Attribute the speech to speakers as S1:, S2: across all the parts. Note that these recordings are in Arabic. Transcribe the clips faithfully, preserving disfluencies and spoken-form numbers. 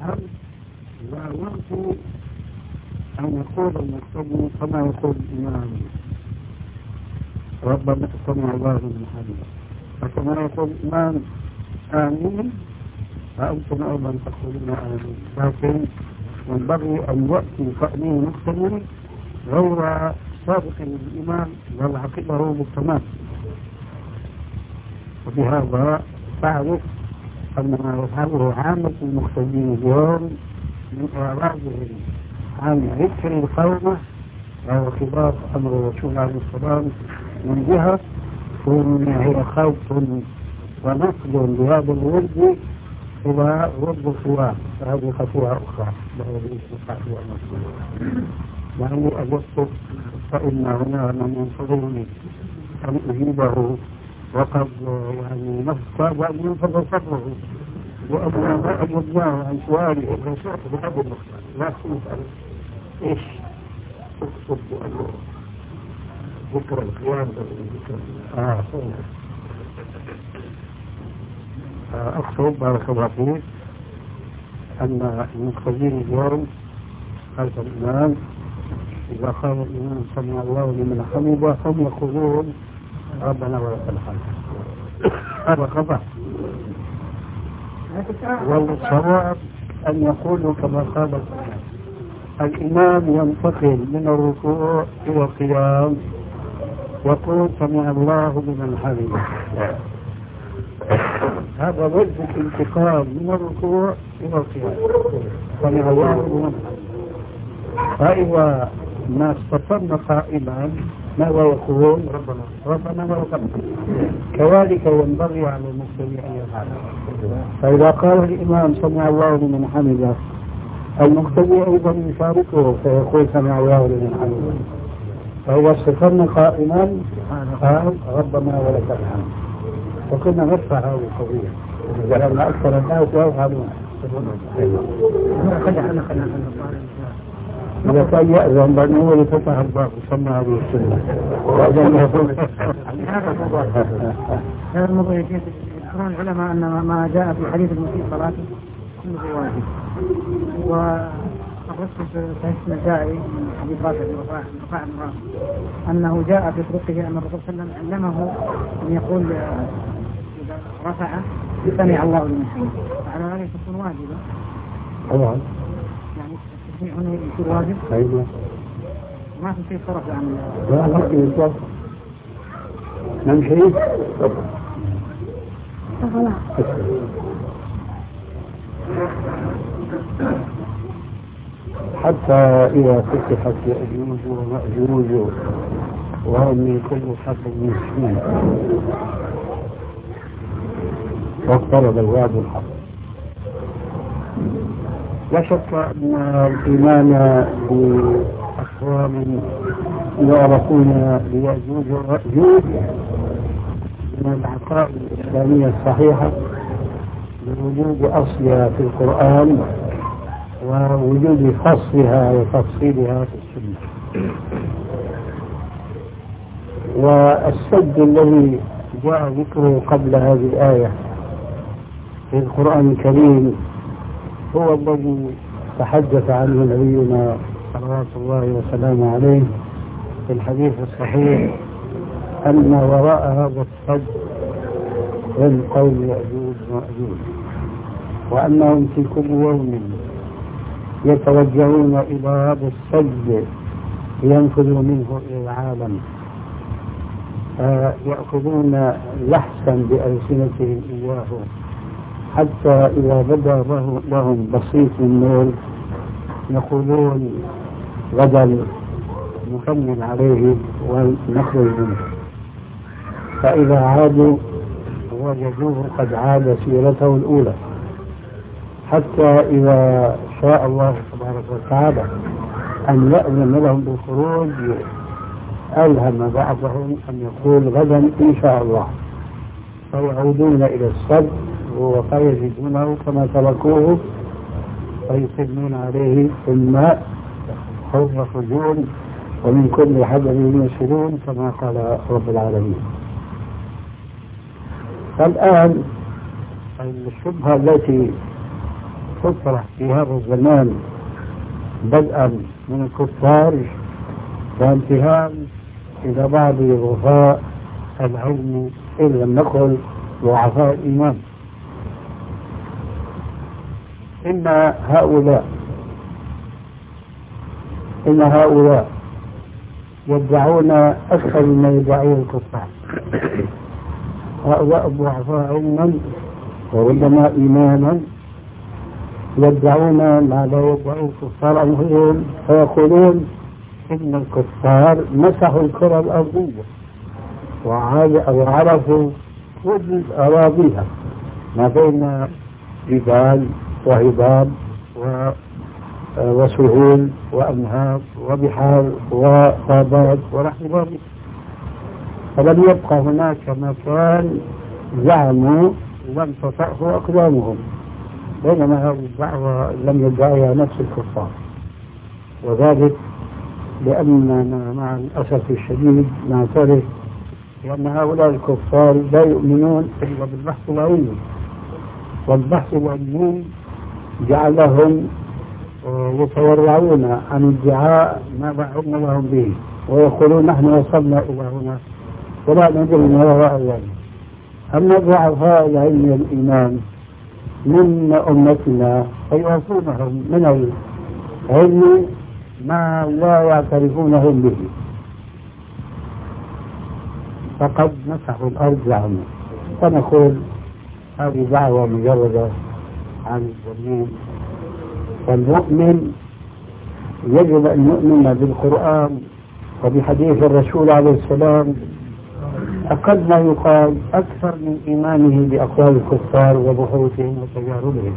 S1: الحمد لا يمكن أن يقول المقتدي كما يقول الإمام ربنا سمع الله من حمده، فكما يقول الإمام آمين فأنتم أيضا تقولون آمين، لكن ينبغي أن يأتي تأمين المقتدي غير سابق للإمام بل عقبه بالتمام. وبهذا تعرف أن ما يفعله عامة المقتدين اليوم من إعراضهم عن ذكر القومة وهو خلاف أمر الرسول عليه السلام من جهة وهي خوف ونقل لهذا الورد إلى ورد الصواب، فهذه خطوة أخرى بهذه الخطوة المسؤولة. يعني أجبت فإن هنا من ينتظرني أن أجيبه وقد يعني نفسه وأن ينفذ صبره وأن ما أجبناه عن سؤالي إذا شئت بهذا المختار لا تسأل إيش أقصد أنه ذكر القيام ذكر آه أقصد بارك الله فيك أن المقتدين اليوم خلف الإمام إذا قال الإمام سمع الله لمن حمده هم يقولون ربنا ولك الحمد. هذا خطأ، والصواب أن يقولوا كما قال الإمام ينتقل من الركوع إلى القيام يقول سمع الله لمن حمده. هذا وجه الانتقال من الركوع إلى القيام سمع الله لمن حمده. فإذا ما استقرنا قائما ماذا يقول ربنا ربنا ولك الحمد. كذلك ينبغي على المسلمين أن يفعلوا. فإذا قال الإمام سمع الله لمن حمده المقتدي أيضا يشاركه فيقول سمع الله لمن حمده. فإذا استقرنا قائما قال ربنا ولك الحمد. وكنا نرفع هذه القضية لأن أكثر الناس يفعلون. إذا كان يأذن بأنه هو اللي فتح الباب وسمى هذه السنة
S2: هذا الموضوع يجب يذكرون العلماء أن ما جاء في حديث المسيء صلاته كله واجب. والرسول في صحيح النسائي من حديث رافع بن رفاعة بن رافع أنه جاء في طرقه أن الرسول صلى الله عليه وسلم علمه أن يقول إذا رفع سمع الله لمن حمده، فعلى ذلك تكون واجبة.
S1: طبعا
S2: هنا يصير واجب.
S1: أيوة.
S2: ما في شيء صرف عن
S1: لا لا يصرف. نمشي. حتى إذا فتحت يأجوج ومأجوج وهم من كل حسب مسكين واقترب الوعد الحق. لا شك أن الإيمان بأقوام يعرفون بيأجوج ومأجوج من العقائد الإسلامية الصحيحة بوجود أصلها في القرآن ووجود فصلها وتفصيلها في السنة. والسد الذي جاء ذكره قبل هذه الآية في القرآن الكريم هو الذي تحدث عنه نبينا صلوات الله وسلامه عليه في الحديث الصحيح أن وراء هذا السد من قوم يأجوج ومأجوج وأنهم في كل يوم يتوجهون إلى هذا السد لينفذوا منه إلى العالم، يأخذون لحسا بألسنتهم إياه حتى إذا بدا لهم بسيط النور يقولون غدا نكمل عليه ونخرج منه، فإذا عادوا وجدوه قد عاد سيرته الأولى، حتى إذا شاء الله تبارك وتعالى أن يأذن لهم بالخروج ألهم بعضهم أن يقول غدا إن شاء الله، فيعودون إلى السد ويجدونه كما تركوه فيسلمون عليه في الماء أو يخرجون ومن كل حدث ينشرون كما قال رب العالمين. فالآن الشبهة التي الفطرة في هذا الزمان بدءا من الكفار وانتهاء إلى بعض ضعفاء العلم إن لم نقل ضعفاء الإيمان. إن هؤلاء إن هؤلاء يدعون أكثر مما يدعون الكفار. هؤلاء الضعفاء علما وربما إيمانا يدعون ما لا يدعون الكفار أنفسهم، فيقولون إن الكفار مسحوا الكرة الأرضية وعرفوا كل أراضيها ما بين جبال وهضاب وسهول وأنهار وبحار وغابات ونحو ذلك، فلم يبقى هناك مكان زعموا لم تطأه أقدامهم، بينما هذه الدعوة لم يدعيها نفس الكفار. وذلك لأننا مع الأسف الشديد نعترف بأن هؤلاء الكفار لا يؤمنون إلا بالبحث العلمي، والبحث العلمي جعلهم يتورعون عن ادعاء ما لا علم لهم به، ويقولون نحن وصلنا إلى هنا ولا ندري ما وراء ذلك. أما ضعفاء العلم والإيمان من أمتنا فيعطونهم من العلم ما لا يعترفونهم به، فقد مسحوا الأرض زعما. فنقول هذه دعوة مجردة عن الجميل، والمؤمن يجب أن يؤمن بالقرآن وبحديث الرسول عليه السلام أقل ما يقال أكثر من إيمانه بأقوال الكفار وبحوثهم وتجاربهم.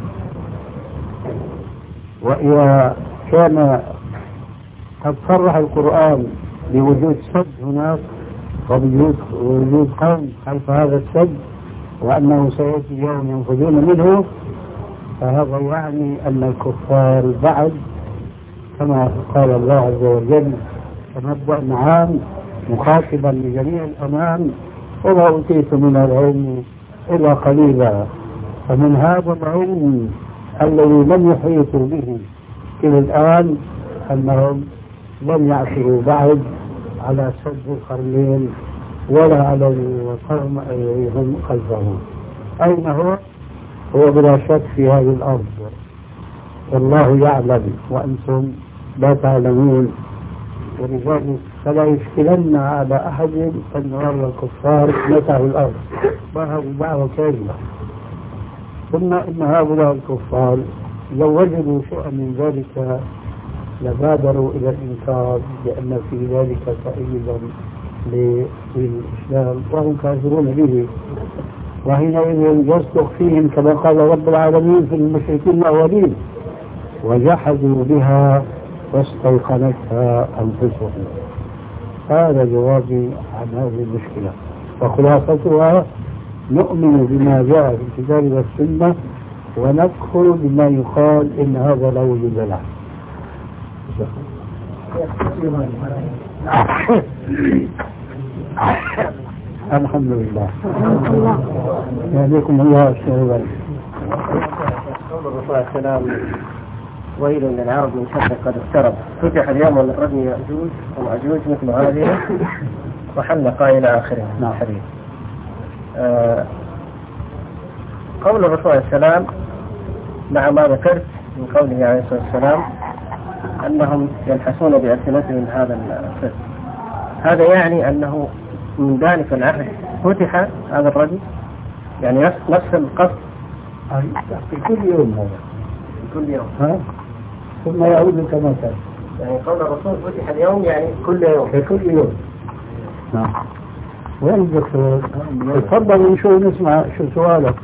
S1: وإذا كان قد صرح القرآن بوجود سد هناك وبوجود وجود قوم خلف هذا السد وأنه سيأتي يوم ينفذون منه، فهذا يعني أن الكفار بعد كما قال الله عز وجل كمبدأ عام مخاطبا لجميع الأمام وما أوتيت من العلم إلا قليلا. فمن هذا العلم الذي لم يحيطوا به إلى الآن أنهم لم يعثروا بعد على سد القرنين ولا على القوم هم خلفهم. أين هو؟ هو بلا شك في هذه الأرض، والله يعلم وأنتم لا تعلمون، ولذلك فلا يشكلن على أحد أن يرى الكفار مسحوا الأرض، وهذه دعوة كاذبة. ثم إن هؤلاء الكفار لو وجدوا شيئا من ذلك لبادروا إلى الإنكار لأن في ذلك تأييدا للإسلام وهم كافرون به، وحينئذ يصدق فيهم كما قال رب العالمين في المشركين الأولين وجحدوا بها واستيقنتها أنفسهم. هذا جوابي عن هذه المشكلة، وخلاصتها نؤمن بما جاء في الكتاب والسنة ونكفر بما يقال إن هذا لا وجود له. الحمد لله. يهديكم الله الشهوات.
S3: قول الرسول عليه السلام ويل للعرب من شر قد اقترب، فتح اليوم من ردم يأجوج ومأجوج مثل هذه وحلق إلى آخره من الحديث. آه قول الرسول عليه السلام مع ما ذكرت من قوله عليه الصلاة والسلام أنهم يلحسون بألسنتهم هذا السد، هذا يعني أنه من ذلك العهد فتح هذا الرجل، يعني نفس القصد
S1: في كل يوم هذا
S3: في كل يوم
S1: ها؟ ثم يعود كما كان،
S3: يعني قول الرسول فتح اليوم يعني كل يوم
S1: في كل يوم. نعم. وين الدكتور؟ تفضل نشوف نسمع شو سؤالك.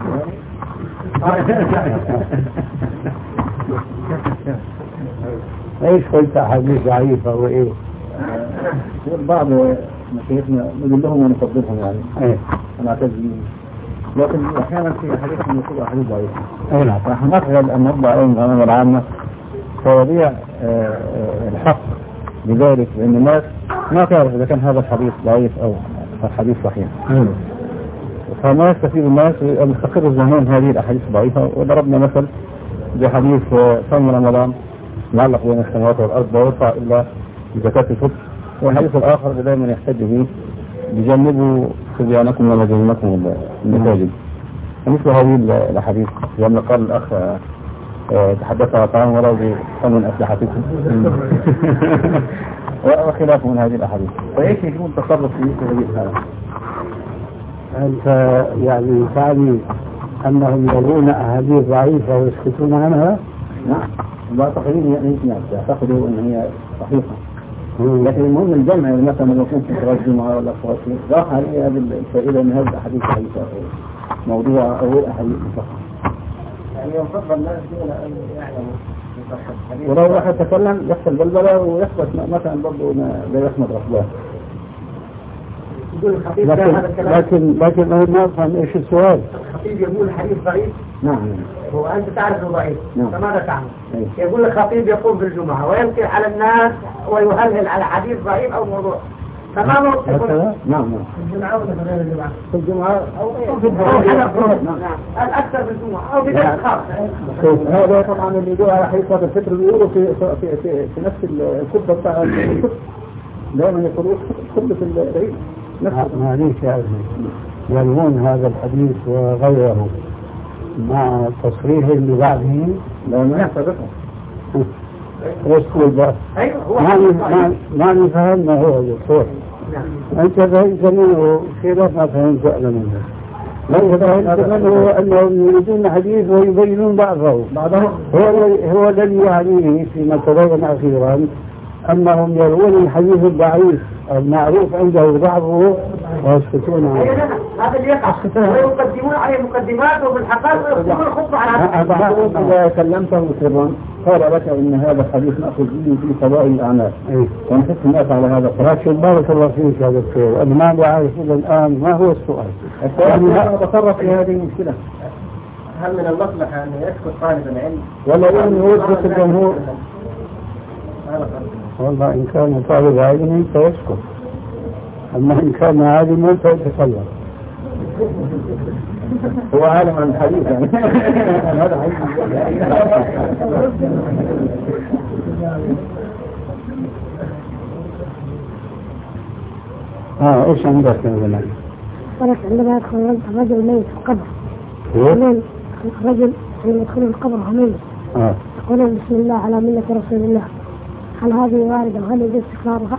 S1: ايش قلت احاديث ضعيفة وايه؟
S4: بعض مشايخنا نقول لهم ونفضلهم يعني
S1: ايه
S4: انا اعتذر لكن احيانا في احاديثهم يقولوا احاديث ضعيفة.
S1: اي نعم.
S4: فنحن نقبل ان نطبع عليهم الامانة العامة فوضيع الحق بذلك، لان الناس ما تعرف اذا كان هذا الحديث ضعيف او الحديث صحيح. فما يستفيد الناس مستقر الزمان هذه الاحاديث ضعيفة. وضربنا مثل بحديث صوم رمضان معلق بين السماوات والأرض لا يرفع إلا بزكاة الفطر، والحديث الآخر دائما يحتج به بجنبوا صبيانكم ومجانينكم المساجد. مثل هذه الأحاديث لما قال الأخ تحدث عن طعام ولو بثمن أسلحتكم وخلاف من هذه الأحاديث. فإيش يكون تصرف في مثل هذه الحالة؟
S1: أنت يعني تعني أنهم يرون أحاديث ضعيفة ويسكتون عنها؟
S4: نعم، لا تقريبا يعني يعتقدوا أن هي صحيحة، لكن المهم الجمع مثلا لو كنت في صلاة الجمعة ولا صلاة راح عليه هذه الفائدة من هذه الأحاديث ضعيفة موضوع أو الأحاديث فقط.
S3: يعني يفضل الناس دون أن يعلموا.
S4: ولو راح يتكلم يحصل بلبلة ويثبت مثلا برضه لا يحمد رفضه.
S3: يقول الخطيب
S1: لكن لكن لكن أنا ما أفهم إيش السؤال.
S3: الخطيب يقول الحديث ضعيف.
S4: نعم.
S3: هو أنت تعرف إنه ضعيف.
S4: نعم.
S3: فماذا تعمل؟
S4: أيه.
S3: يقول الخطيب يقوم بالجمعة وينكر على الناس ويهلهل على حديث ضعيف أو موضوع. تمام.
S4: نعم نعم.
S3: في الجمعة ولا في غير الجمعة؟
S4: في الجمعة
S3: أو في الجمعة. نعم. الأكثر في الجمعة أو في ذلك خاص.
S4: هذا طبعا اللي يدعو على حديث صلاة الفطر بيقولوا في في في, في نفس الخطبة بتاع الفطر دائما يقولوا خطبة العيد.
S1: معليش يا أخي، يلوون هذا الحديث وغيره مع تصريح اللي بعده
S4: لا ما يحترقه.
S1: ايش تقول بقى؟ ما ما فهمنا هو الدكتور. انت فهمت منه خلاف ما فهمت انا منه. لو فهمت منه انهم يريدون حديث ويبينون بعضه. هو هو الذي يعنيه فيما تبين اخيرا انهم يروون الحديث الضعيف المعروف عنده ضعفه ويسكتون عنه.
S3: هذا اللي يقع ويقدمون عليه مقدمات وبالحقائق ويقدمون خطبة على
S4: بعضهم إذا كلمته سرا قال لك إن هذا الحديث نأخذ به في فضائل الأعمال ونحس الناس على هذا القرار.
S1: لكن بارك الله فيك يا دكتور، أنا ما بعرف إلى الآن ما هو السؤال.
S4: السؤال أنا أتصرف في هذه المشكلة.
S3: هل من المصلحة أن يسكت طالب العلم
S4: ولا أن يوجه الجمهور؟
S1: والله إن كان طالب علم فيسكت، أما إن كان عالما فيتكلم.
S4: هو عالم عن الحديث يعني. هذا
S1: اه ايش عندك يا ولد؟
S5: ولك عندما يدخل الرجل ميت في القبر
S1: يقولون
S5: الرجل عندما يدخل القبر ميت
S1: اه
S5: يقولون بسم الله على ملة رسول الله، هل هذه واردة وهل يجوز تكرارها؟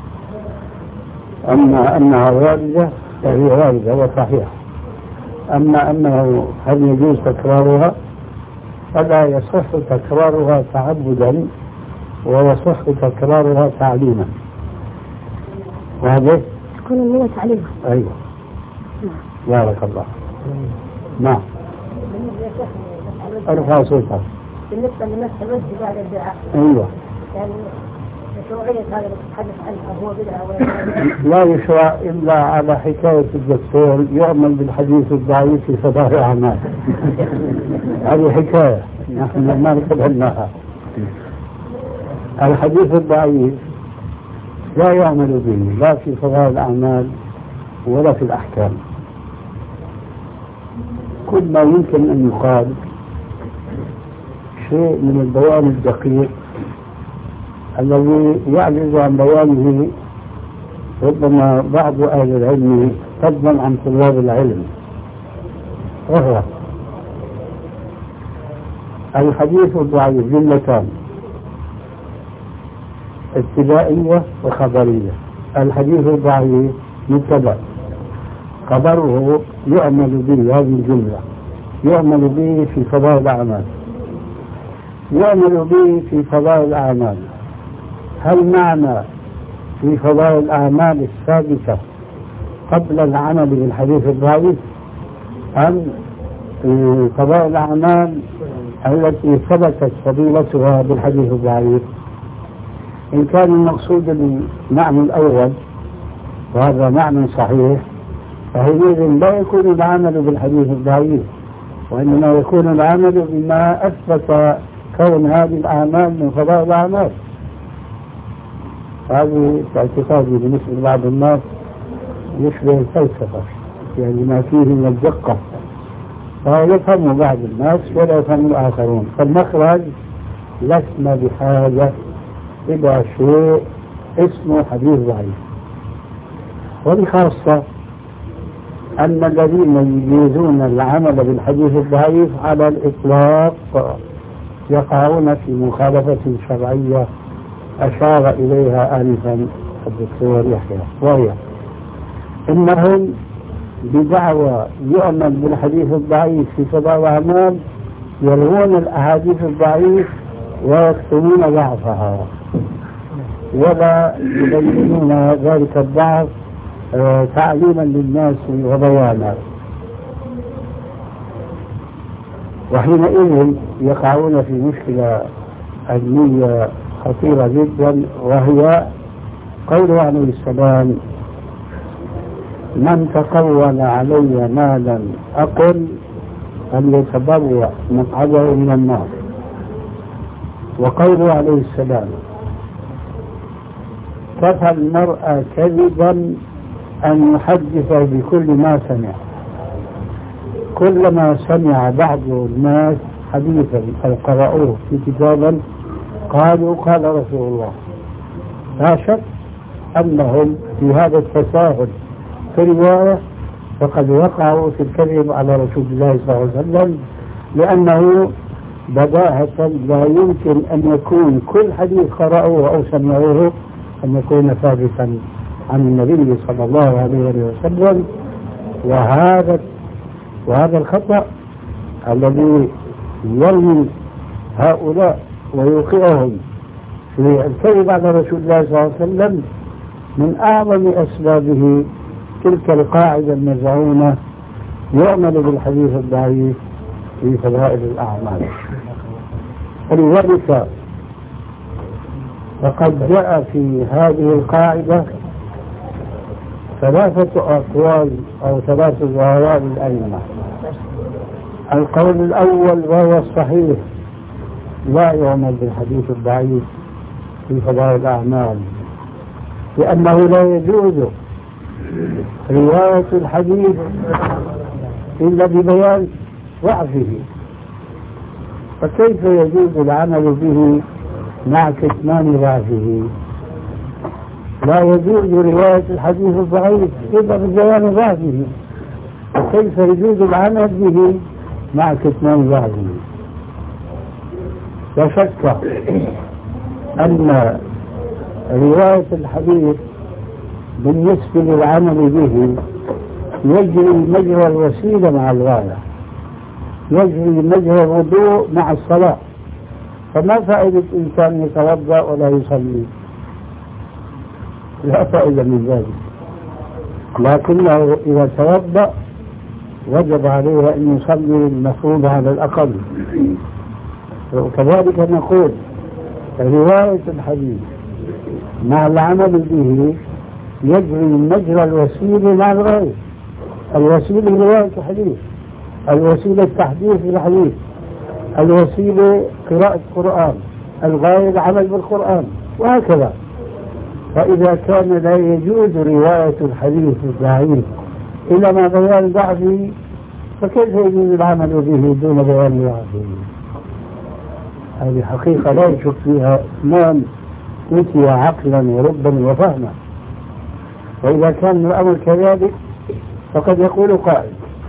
S1: أما أنها واردة فهي واردة وصحيحة، أما أنه هل يجوز تكرارها فلا يصح تكرارها تعبدا ويصح تكرارها تعليما. وهذا
S5: تكون النية تعليمها.
S1: أيوة بارك الله. نعم ارفع صوتك.
S5: بالنسبة لمسح الوجه بعد الدعاء
S1: أيوة
S5: يعني مشروعية هذا اللي تتحدث عنه هو بدعة
S1: لا يشرع إلا على حكاية الدكتور يعمل بالحديث الضعيف في فضائل الأعمال. هذه حكاية نحن ما نقبلناها. الحديث الضعيف لا يعمل به لا في فضائل الأعمال ولا في الأحكام. كل ما يمكن أن يقال شيء من البيان الدقيق الذي يعجز عن بيانه ربما بعض أهل العلم فضلا عن طلاب العلم، وهو الحديث الضعيف جملتان ابتدائية وخبرية. الحديث الضعيف مبتدأ، خبره يعمل به، هذه الجملة يعمل به في فضائل الأعمال. يعمل به في فضائل الأعمال، هل معنى في فضائل الأعمال الثابتة قبل العمل بالحديث الضعيف أم في فضائل الأعمال التي ثبتت فضيلتها بالحديث الضعيف؟ إن كان المقصود المعنى الأول وهذا معنى صحيح فحينئذ لا يكون العمل بالحديث الضعيف، وإنما يكون العمل بما أثبت كون هذه الأعمال من فضائل الأعمال. هذه اعتقادي بالنسبة لبعض الناس يشبه الفلسفة، يعني ما فيه من الدقة فيفهم بعض الناس ولا يفهم الآخرون. فالمخرج لسنا بحاجة إلى شيء اسمه حديث ضعيف. وبخاصة أن الذين يجيزون العمل بالحديث الضعيف على الإطلاق يقعون في مخالفة شرعية أشار إليها آنفا الدكتور يحيى، وهي إنهم بدعوى يؤمن بالحديث الضعيف في سبع الأعمال يروون الأحاديث الضعيف ويكتمون ضعفها ولا يبينون ذلك الضعف تعليما للناس وبيانا، وحينئذ يقعون في مشكلة علمية خطيرة جدا، وهي قوله عليه السلام: من تقول علي ما لم أقل فليتبوأ مقعده من النار. وقوله عليه السلام: كفى المرء كذبا أن يحدث بكل ما سمع. كلما سمع بعض الناس حديثا أو قرأوه في كتابا قالوا قال رسول الله. لا شك أنهم في هذا التساهل في الرواية فقد وقعوا في الكذب على رسول الله صلى الله عليه وسلم، لأنه بداهة لا يمكن أن يكون كل حديث قرأوه أو سمعوه أن يكون ثابتا عن النبي صلى الله عليه وسلم. وهذا وهذا الخطأ الذي يرمي هؤلاء ويوقعهم في الكذب على رسول الله صلى الله عليه وسلم من أعظم أسبابه تلك القاعدة المزعومة: يعمل بالحديث الضعيف في فضائل الأعمال. ولذلك فقد جاء في هذه القاعدة ثلاثة أقوال أو ثلاثة ظواهر للأئمة. القول الأول وهو الصحيح: لا يعمل بالحديث الضعيف في فضائل الأعمال، لأنه لا يجوز رواية الحديث إلا ببيان ضعفه، فكيف يجوز العمل به مع كتمان ضعفه؟ لا يجوز رواية الحديث الضعيف إلا ببيان ضعفه، فكيف يجوز العمل به مع كتمان ضعفه؟ لا شك أن رواية الحديث بالنسبة للعمل به يجري مجرى الوسيلة مع الغاية، يجري مجرى الوضوء مع الصلاة. فما فائدة إنسان يتوضأ ولا يصلي؟ لا فائدة من ذلك. لكنه إذا توضأ وجب عليه أن يصلي المفروض على الأقل. وكذلك نقول رواية الحديث مع العمل به يجري مجرى الوسيلة مع الغاية. الوسيلة رواية الحديث، الوسيلة تحديث الحديث، الوسيلة قراءة القرآن، الغاية العمل بالقرآن، وهكذا. فإذا كان لا يجوز رواية الحديث الضعيف إلا ما بيان ضعفه، فكيف يجوز العمل به دون بيان ضعفه؟ هذه حقيقة لا يشك فيها اثنان أوتي عقلا وربا وفهما. وإذا كان الأمر كذلك فقد يقول قائل: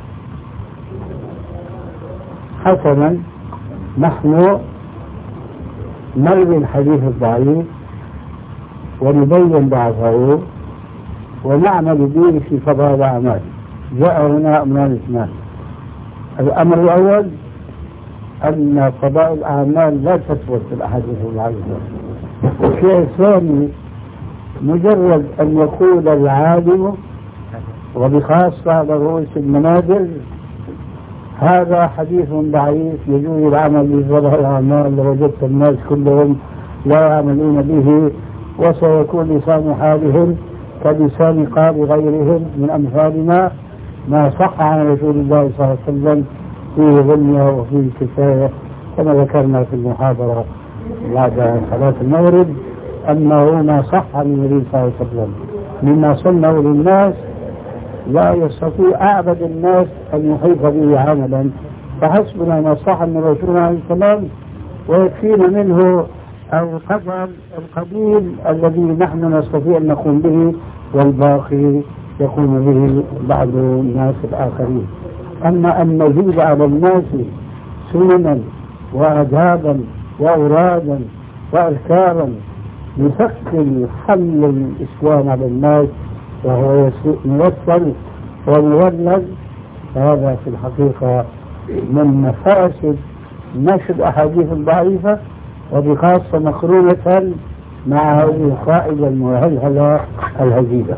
S1: حسنا، نحن نروي الحديث الضعيف ونبين ضعفه ونعمل به في فضائل الأعمال. جاء هنا أمران اثنان: الأمر الأول أن فضائل الأعمال لا تثبت في الأحاديث الضعيفة. والشيء الثاني مجرد أن يقول العالم وبخاصة على رؤوس المنابر هذا حديث ضعيف يجوز العمل بفضائل الأعمال، لوجدت الناس كلهم لا يعملون به، وسيكون لسان حالهم كلسان قال غيرهم من أمثالنا، ما صح عن رسول الله صلى الله عليه وسلم فيه غنية وفيه كفاية، كما ذكرنا في المحاضرة بعد صلاة المغرب أنه ما صح عن النبي صلى الله عليه وسلم مما صنعوا للناس لا يستطيع أعبد الناس أن يحيط به عملا، فحسبنا ما صح من رسول عليه السلام ويكفينا منه القدر القليل الذي نحن نستطيع أن نقوم به، والباقي يقوم به بعض الناس الآخرين. أما أن نزيد على الناس سننا وآدابا وأورادا وأذكارا يثقل حمل الإسلام على الناس وهو موصل ومولد، فهذا في الحقيقة من مفاسد نشر الأحاديث الضعيفة، وبخاصة مقرونة مع هذه القاعدة المهلهلة الهزيلة.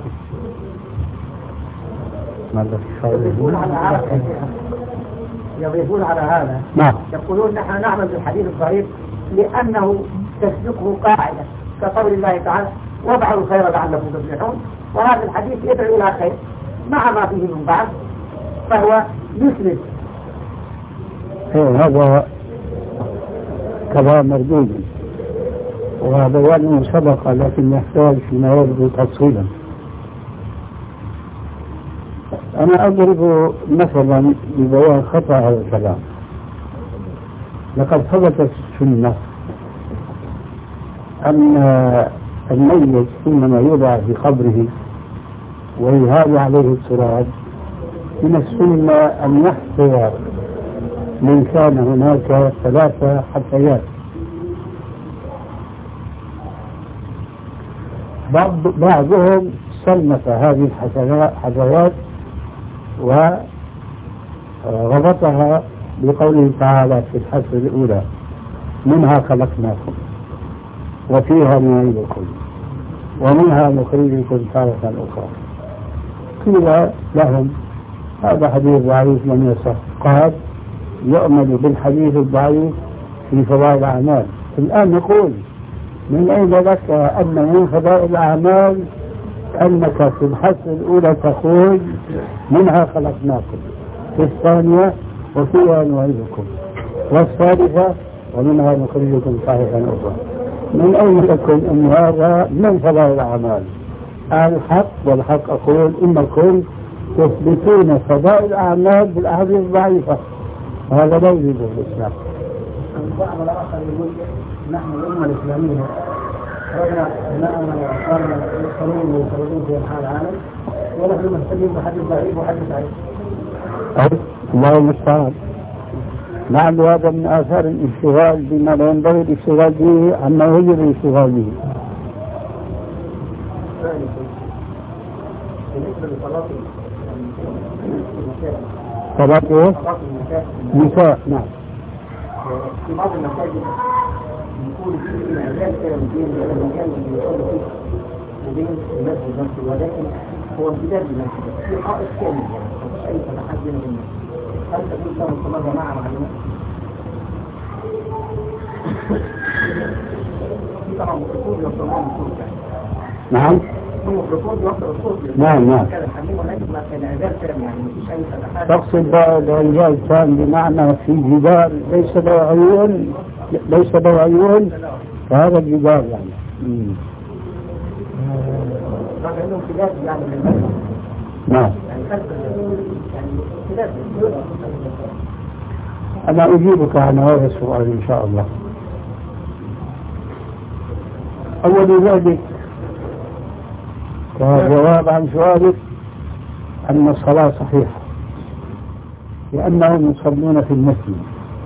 S2: يضيفون على هذا
S1: نعم.
S2: يقولون نحن نعمل بالحديث الضعيف لأنه تسبقه قاعدة كقول الله تعالى وابعوا الخير لعلكم تفلحون، وهذا الحديث يدعو إلى خير مع ما فيه من بعض، فهو يسند.
S1: هذا كلام مردود وبيانه سبق، لكن يحتاج فيما يبدو تفصيلا. أنا أضرب مثلا ببيان خطأ هذا الكلام. لقد ثبتت السنة أن الميت حينما يوضع في قبره ويهال عليه التراب من السنة أن يحفر من كان هناك ثلاثة حفيات. بعضهم صنف هذه الحفيات وربطها بقوله تعالى في الحفر الأولى منها خلقناكم وفيها نعيدكم ومنها نخرجكم تارة أخرى. قيل لهم هذا حديث ضعيف لم يصح. قال يؤمن بالحديث الضعيف في فضائل الأعمال. الآن نقول من أين لك أن من فضائل الأعمال أنك في الحث الأولى تقول منها خلقناكم، في الثانية وفيها نعيدكم، والثالثة ومنها نخرجكم تارة أخرى. من أين لكم أن هذا من فضائل الأعمال؟ الحق والحق أقول إنكم تثبتون فضائل الأعمال بالأحاديث الضعيفة، هذا لا يوجد في الإسلام.
S2: البعض الآخر يقول نحن الأمة الإسلامية رجع أبناءنا وأطفالنا يدخلون ويخرجون في أنحاء العالم ونحن مهتمين بحديث ضعيف وحديث ضعيف.
S1: الله المستعان. لعل هذا من آثار الاشتغال بما لا ينبغي الاشتغال به عما يجب الاشتغال به.
S2: بالنسبة لصلاة
S1: صلاة النساء، نعم.
S2: في بعض المساجد يكون في انعزال كده بين المكان اللي يصلي فيه وبين المسجد نفسه، ولكن هو امتداد للمسجد في حائط كامل، يعني مفيش أي فتحات بين الناس. هل تكون له صلاة جماعة مع الناس؟ في طبعا ميكروفون يوصلون الصوت يعني.
S1: نعم.
S2: في ميكروفون يوصل الصوت.
S1: نعم نعم.
S2: كان الحميم ولكن ما كان انعزال كامل، يعني مفيش أي فتحات.
S1: تقصد الانعزال التام بمعنى في جدار ليس له عيون ليس له عيون فهذا الجدار يعني. امم.
S2: طبعا عنده امتداد يعني للمسجد.
S1: نعم.
S2: يعني امتداد.
S1: أنا أجيبك عن هذا السؤال إن شاء الله. أول ذلك كجواب عن سؤالك أن الصلاة صحيحة لأنهم يصلون في المسجد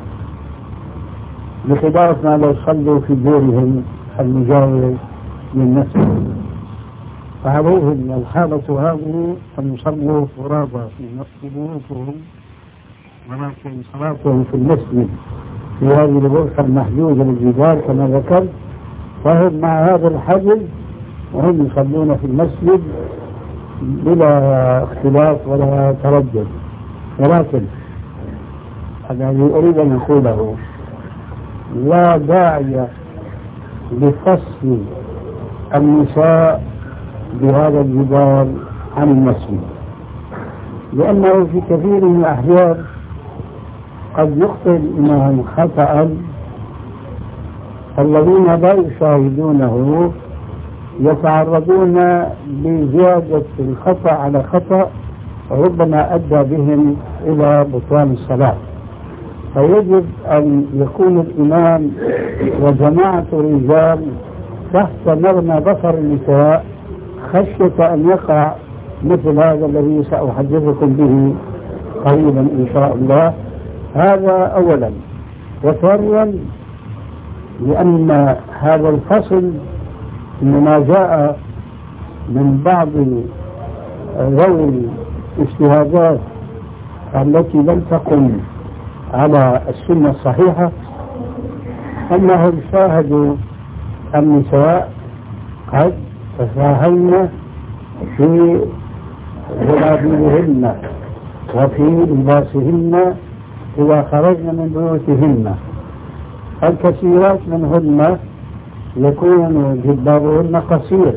S1: بخلاف ما لو صلوا في دورهم المجاور للمسجد، فعليهم الحالة هذه أن يصلوا فرادى في بيوتهم، ولكن صلاتهم في المسجد في هذه الغرفة المحجوزة بالجدار كما ذكرت، فهم مع هذا الحجز وهم يصلون في المسجد بلا اختلاف ولا تردد. ولكن الذي أريد أن أقوله لا داعي لفصل النساء بهذا الجدار عن المسجد، لأنه في كثير من الأحيان قد يخطئ الإمام خطأ الذين لا يشاهدونه يتعرضون لزيادة الخطأ على خطأ ربما أدى بهم إلى بطلان الصلاة. فيجب أن يكون الإمام وجماعة الرجال تحت مرمى بصر النساء خشية أن يقع مثل هذا الذي سأحدثكم به قريبا إن شاء الله. هذا أولا. وثانيا لأن هذا الفصل مما جاء من بعض ذوي الاجتهادات التي لم تقم على السنة الصحيحة أنهم شاهدوا النساء قد تساهلن في جلابيبهن وفي لباسهن إذا خرجن من بيوتهن. الكثيرات منهن يكون جبابهن قصير،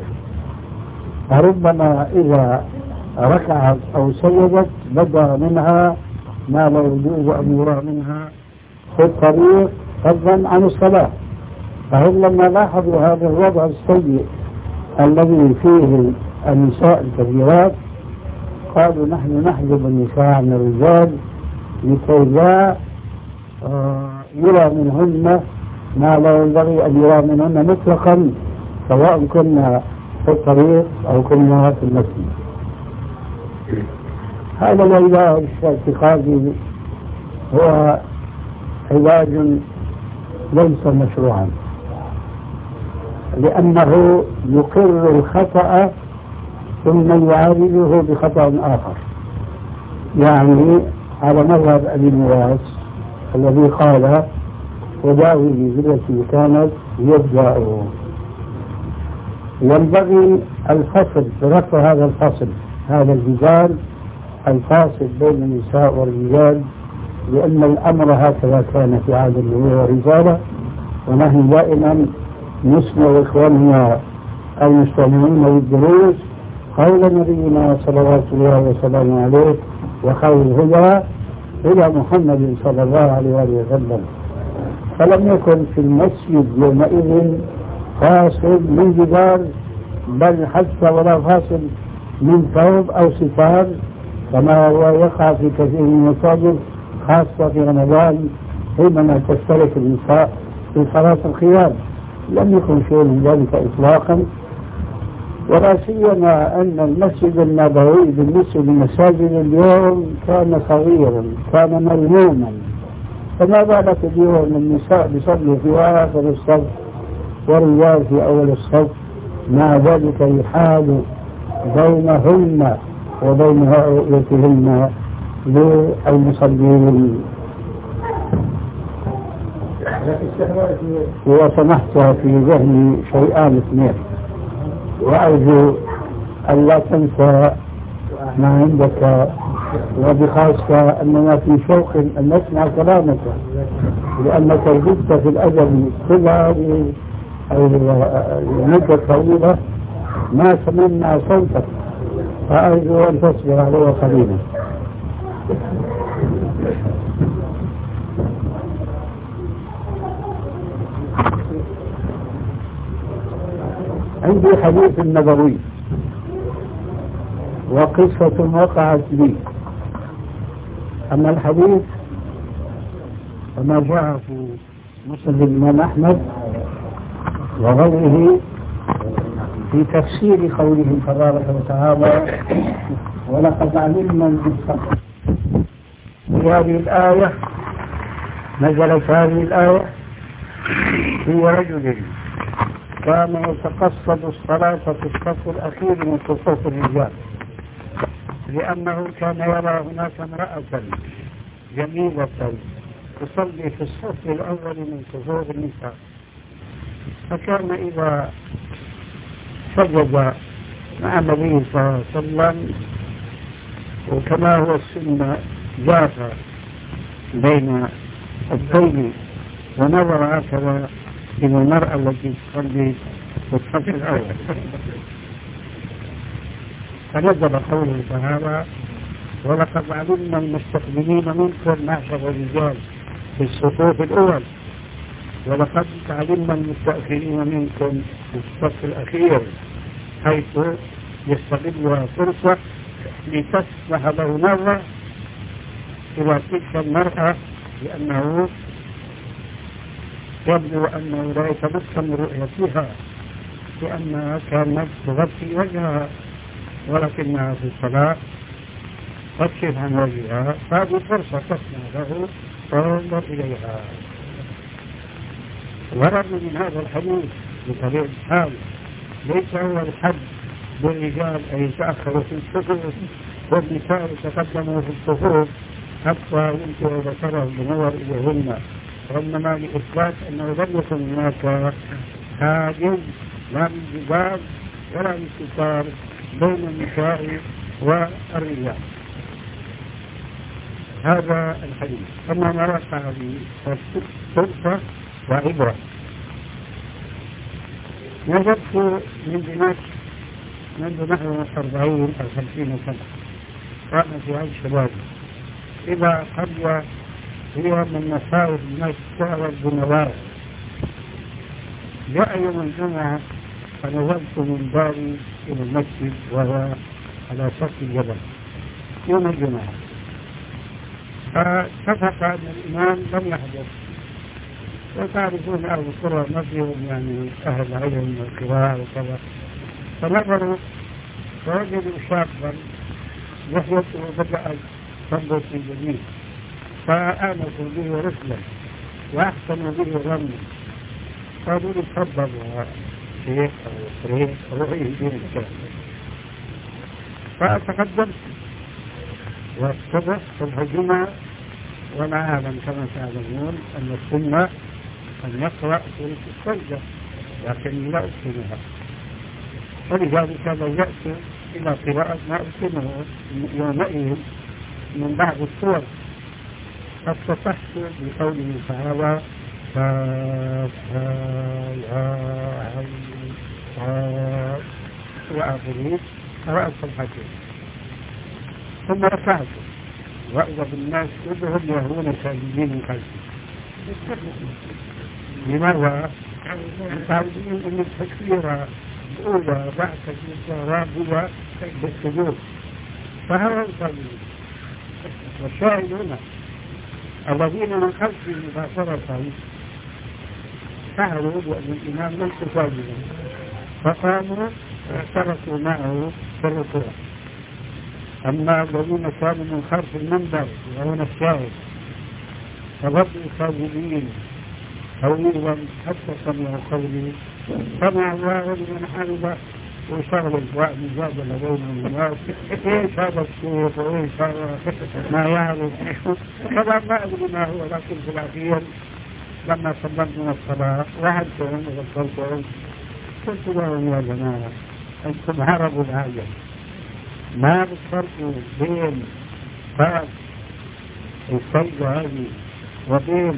S1: فربما إذا ركعت أو سجدت بدا منها ما لا يجوز أن يرى منها في الطريق فضلا عن الصلاة. فهم لما لاحظوا هذا الوضع السيء الذي فيه النساء الكثيرات قالوا نحن نحجب النساء عن الرجال لكي لا يرى منهن ما لا ينبغي أن يرى منهن مطلقا، سواء كنا في الطريق أو كنا في المسجد. هذا العلاج الاعتقادي هو علاج ليس مشروعا، لأنه يقر الخطأ ثم يعالجه بخطأ آخر. يعني على مذهب أبي نواس الذي قال وداوي التي كانت يبدأ. ينبغي الفصل برفع هذا الفصل، هذا الجدال الفاصل بين النساء والرجال، لأن الأمر هكذا كان في عهد النبي والرجال. ونحن دائما نسمع إخواننا المستمعين للدروس قول نبينا صلوات الله وسلامه عليه وخير الهدى هدى محمد صلى الله عليه وسلم. فلم يكن في المسجد يومئذ فاصل من جدار، بل حتى ولا فاصل من ثوب أو ستار كما هو يقع في كثير من المساجد خاصة في رمضان حينما تشترك النساء في صلاة القيام. لم يكن شيء من ذلك إطلاقا، ولا سيما أن المسجد النبوي بالنسبة للمساجد اليوم كان صغيرا، كان ملموما، فما بالك اليوم النساء بيصلوا في آخر الصف والرجال في أول الصف، مع ذلك يحال بينهن وبين رؤيتهن للمصلين. وسمحت في ذهني شيئان اثنين، وأرجو أن لا تنسى ما عندك، وبخاصة أننا في شوق أن نسمع كلامك، لأنك جدت في الأدب كل هذه المدة طويلة ما سمعنا صوتك، فأرجو أن تصبر عليه قليلا. عندي حديث نبوي وقصة وقعت لي. أما الحديث فما جاء في مسند الإمام أحمد وغيره في تفسير قوله تبارك وتعالى ولقد علمنا بالصبر. في هذه الآية نزلت هذه الآية في رجل كان يتقصد الصلاة في الصف الأخير من صفوف الرجال، لأنه كان يرى هناك امرأة جميلة تصلي في الصف الأول من صفوف النساء، فكان إذا سجد مع النبي صلى الله عليه وسلم وكما هو السنة جاف بين الثوب ونظر هكذا إلى المرأة التي تصلي في الصف الأول، فنزل قوله تعالى ولقد علمنا المستقبلين منكم معشر الرجال في الصفوف الأول ولقد علمنا المستأخرين منكم في الصف الأخير، حيث يستغلها فرصة لتسمح له نظرة إلى تلك المرأة، لأنه يبدو أنه لا يتمكن من رؤيتها لأنها كانت تغطي وجهها، ولكنها في الصلاة تكشف عن وجهها، هذه فرصة تسمح له فينظر إليها. ورد من هذا الحديث بطبيعة الحال ليس هو الحد بالرجال أن يتأخروا في الصفوف والنساء يتقدموا في الصفوف حتى يمكن بصرهم بنظر إليهن، وإنما لإثبات أنه لم يكن هناك حاجز لا من جبال ولا من ستار بين النساء والرجال. هذا الحديث. أما ما وقع به فرصة وعبرة. نجدت من دمشق منذ نحو أربعين أو خمسين سنة، وأنا في عيش شبابي، إذا قرية هي من مصائب دمشق تعرض بنوائب. جاء يوم الجمعة فنزلت من داري إلى المسجد وهو على سطح الجبل يوم الجمعة، فاتفق أن الإمام لم يحضر، وتعرفون أهل القرى نفسهم يعني أهل علم والقراءة وكذا، فنظروا فوجدوا شابا لحيته بدأت تنبت في الجميع، فآنسوا به رسلا وأحسنوا به رملا، قالوا لي تفضل يا شيخ أو شريك روحي دين الكلام. فتقدمت والصبح صبح الجمعة، ولا أعلم كما تعلمون أن السنة أن يقرأ سورة السجدة، لكن لا أتقنها، ولذلك لجأت إلى قراءة ما أتقنه يومئذ من بعض السور، فافتتحت بقوله تعالى وآخره، قرأت الحديث ثم رفعت وإذا بالناس كلهم يهون ساجدين من خلفي. لماذا؟ متعودين أن التكبير الأولى بعد تكبير الرابعة بالسجود، فهو يصلي. والشاهد هنا الذين من خلفه مباشرة فعلوا بأن الإمام ليس ساجدا، فقاموا واعترفوا معه في الركوع. أما الذين كانوا من خلف المنبر وهنا الشاهد فبدوا ساجدين طويلا حتى سمعوا قولي سمع الله لمن حمده وشغل ومجادلة بين الناس، ايش هذا الشيخ وايش هذا ما يعرف. طبعا ما ادري ما هو، لكن في الاخير لما سلمت من الصلاه وعدتهم وغسلتهم قلت لهم يا جماعه انتم هربوا الآية، ما بتفرقوا بين فاس السجدة هذه وبين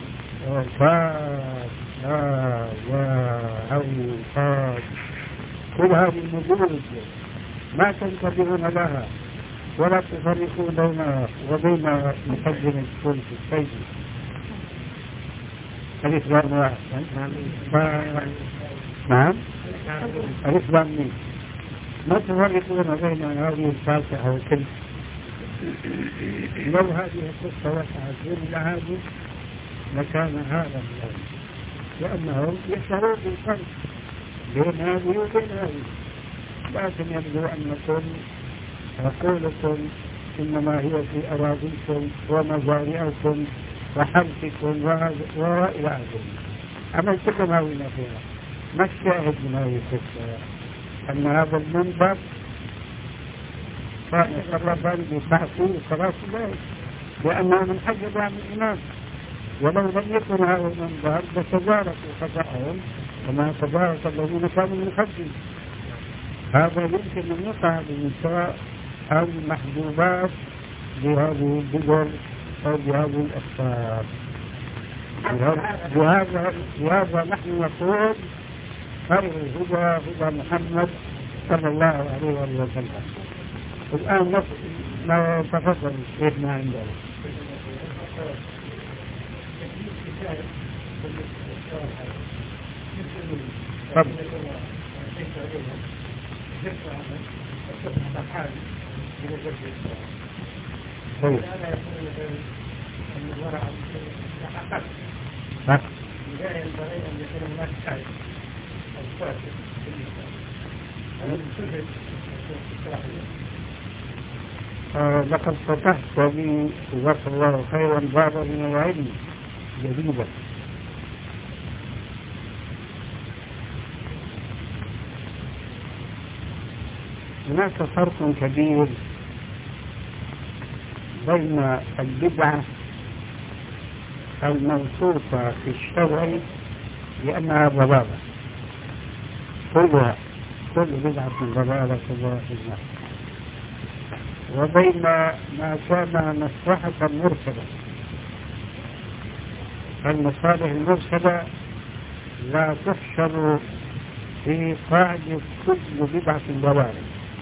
S1: فاس لا يا أو فاس، كل هذه النجوم ما تنتبهون لها ولا تفرقون بينها وبين مقدم الكل في السجدة. الإسلام واحد. نعم الإسلام مين؟ ما تفرقون بين هذه الفاتحة والكلمة. لو هذه القصة وقعت بين الأهالي لكان هذا الأمر، لأنهم يشعرون بالفرق بين هذه وبين هذه، لكن يبدو أنكم عقولكم إنما هي في أراضيكم ومزارعكم وحرثكم وإلى آخره. عملتكم هذه فيها. ما الشاهد من هذه القصة؟ أن هذا المنبر كان يقربا بتعطيل صلاة الليل، لأنه من حجب عن الإمام، ولو لم يكن هذا المنبر لتجاركوا خطأهم كما تجارك الذين كانوا من خلفهم. هذا يمكن أن يقع بالنساء أو المحجوبات بهذه البدر أو بهذه الأخطار. بهذا بهذا نحن نقول خير الهدى هدى محمد صلى الله عليه وسلم. الآن لو تفضل شيخنا عندنا. طب طيب آه لقد فتحت لي جزاك الله خيرا بعض من العلم جديدا. هناك فرق كبير بين البدعة الموصوفة في الشرع لأنها ضلالة كلها، كل بدعة ضلالة كلها في النار، وبين ما كان مصلحة مرسلة. المصالح المرسلة لا تحشر في قاعدة كل بدعة ضلالة،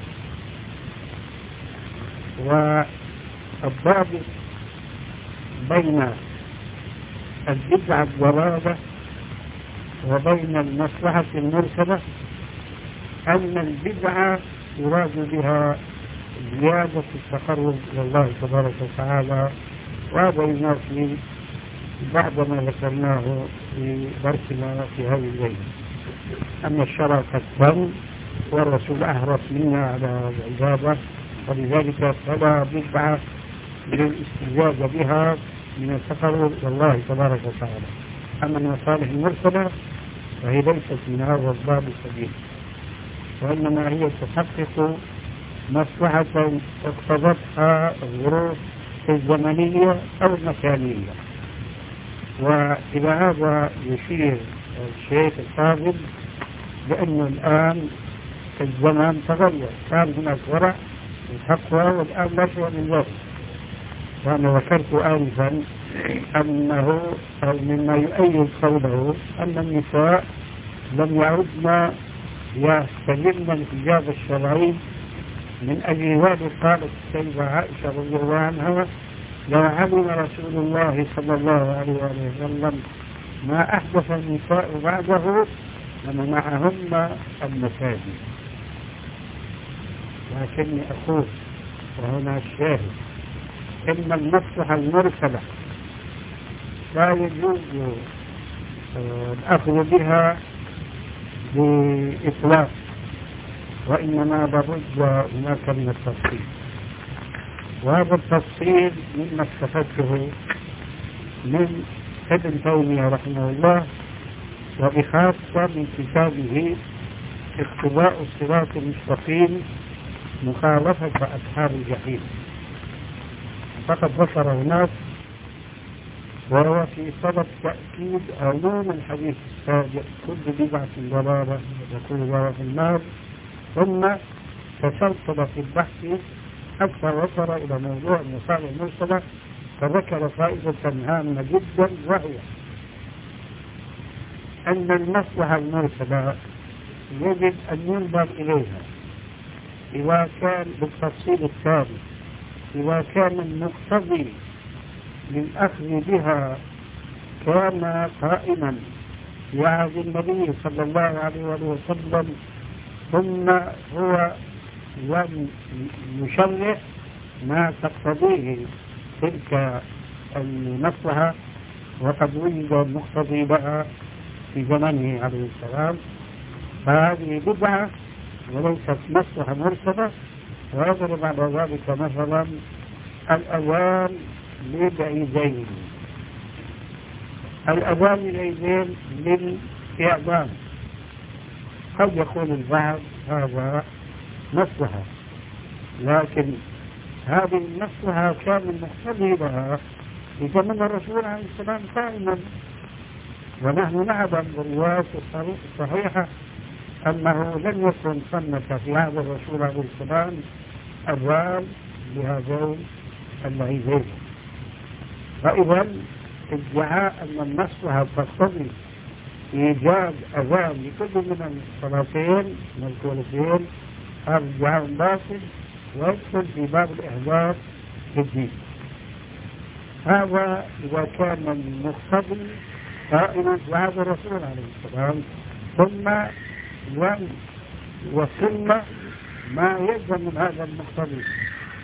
S1: والضابط بين البدعة الضلالة وبين المصلحة المرسلة أن البدعة يراد بها زيادة التقرب إلى الله تبارك وتعالى، وهذا ينافي بعض ما ذكرناه في درسنا في هذه الليلة، أن الشرع قد تم والرسول أحرص منا على العبادة، ولذلك فلا بدعة للاستزادة بها من التقرب إلى الله تبارك وتعالى. أما المصالح المرسلة فهي ليست من هذا الباب الكبير، وإنما هي تحقق مصلحة اقتضتها الظروف الزمنية أو المكانية. وإلى هذا يشير الشيخ الفاضل بأنه الآن الزمان تغير، كان هناك ورع وتقوى والآن لا شيء من ذلك. وأنا ذكرت آنفا أنه أو مما يؤيد قوله أن النساء لم يعدن يستلمن الحجاب الشرعي. من أجل ذلك قالت السيدة عائشة رضي الله عنها: لو علم رسول الله صلى الله عليه وسلم ما أحدث النساء بعده لمنعهن المساجد. لكني أقول وهنا الشاهد إن المصلحة المرسلة لا يجوز الأخذ بها بإطلاق، وإنما لابد هناك من التفصيل، وهذا التفصيل مما استفدته من ابن تيمية رحمه الله، وبخاصة من كتابه اقتضاء الصراط المستقيم مخالفة أصحاب الجحيم. فقد ذكر هناك وهو في صدد تأكيد علوم الحديث السابق: كل بدعة ضلالة وكل ضلالة في النار. ثم تسلسل في البحث حتى وصل إلى موضوع المصالح المرسلة، فذكر فائدة هامة جدا، وهي أن المصلحة المرسلة يجب أن ينظر إليها إذا كان بالتفصيل التالي: إذا كان المقتضي للأخذ بها كان قائما في عهد النبي صلى الله عليه وسلم، ثم هو لم يشرع ما تقتضيه تلك المصلحة، وقد وجد المقتضي لها في زمنه عليه السلام، فهذه بدعة وليست مصلحة مرسلة. ويضرب على ذلك مثلا الأذان للعيدين. الأذان للعيدين للإعلام، قد يقول البعض هذا مصلحة، لكن هذه المصلحة كان المقتضي لها في زمن الرسول عليه السلام قائما، ونحن نعلم بالروايات الصحيحة أنه لم يكن سنة في عهد الرسول عليه السلام أذان لهذين العيدين. فإذا ادعاء أن المصلحة تقتضي إيجاد أذان لكل من الصلاتين المذكورتين هذا ادعاء باطل ويدخل في باب الإحداث في الدين. هذا إذا كان المقتضي قائما في عهد الرسول عليه السلام، ثم لم وصلنا ما يلزم من هذا المقتضي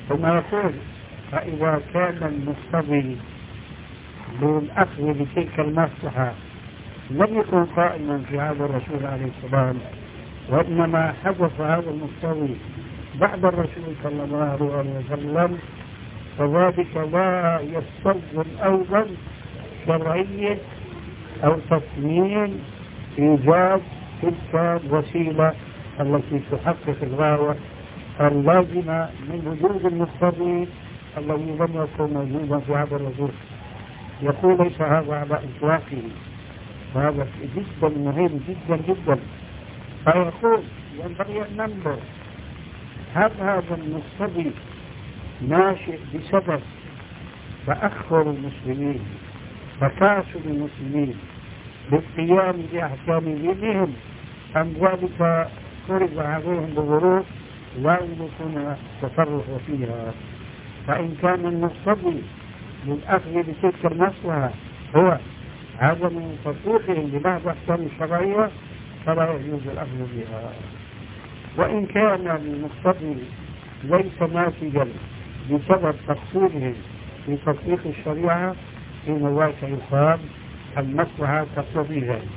S1: ثم يقول فإذا كان المقتضي بالأخذ بتلك المصلحة لم يكن قائما في عهد الرسول عليه السلام، وإنما حدث هذا المقتضي بعد الرسول صلى الله عليه وسلم، فذلك لا يستلزم أيضا شرعية أو تصميم إيجاد تلك الوسيلة التي تحقق الغاية اللازمة من وجود المقتضي الذي لم يكن موجودا في عهد الرسول. يقول ليس هذا على إطلاقه، وهذا جدا مهم جدا جدا. فيقول ينبغي أن ننظر هل هذا المقتضي ناشئ بسبب تأخر المسلمين وكاسل المسلمين بالقيام بأحكام دينهم، أم ذلك فرض عليهم بظروف لا يمكن التصرف فيها. فإن كان المقتضي للأخذ بتلك المصلحة هو عدم تطبيقهم لبعض الأحكام الشرعية فلا يجوز الأخذ بها. وإن كان المقتضي ليس ناتجا بسبب تقصيرهم في تطبيق الشريعة حين ذاك يقال المصلحة تقتضي ذلك.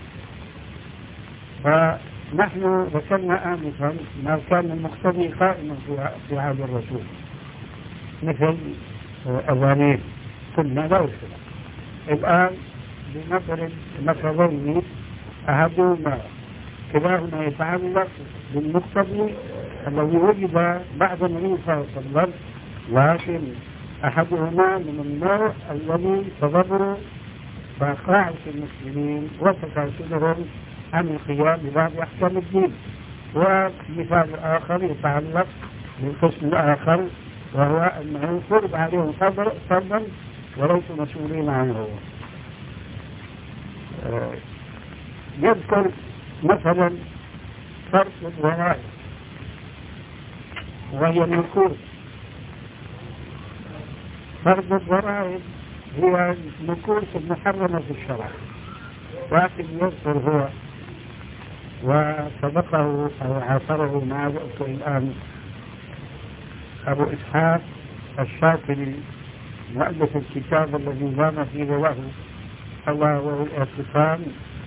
S1: فنحن ذكرنا آنفا ما كان المقتضي قائما في عهد الرسول مثل أذانين كنا لا يشرع. الآن بنظر مثلين أحدهما كلاهما يتعلق بالمقتضي الذي وجد بعد النبي صلى الله عليه وسلم، لكن أحدهما من النوع الذي تضرر بقاعدة المسلمين وتكاسلهم عن القيام ببعض أحكام الدين. ومثال آخر يتعلق بالقسم الآخر وهو أنه فرض عليهم فرضا وليسوا مسؤولين عنه. يذكر مثلا فرض الضرائب وهي النقود. فرض الضرائب هي النقود المحرمة في الشرع، لكن يذكر هو وسبقه أو عاصره مع وقت الآن أبو إسحاق الشافعي مؤلف الكتاب الذي لا مثيل له الله وهو الاعتصام،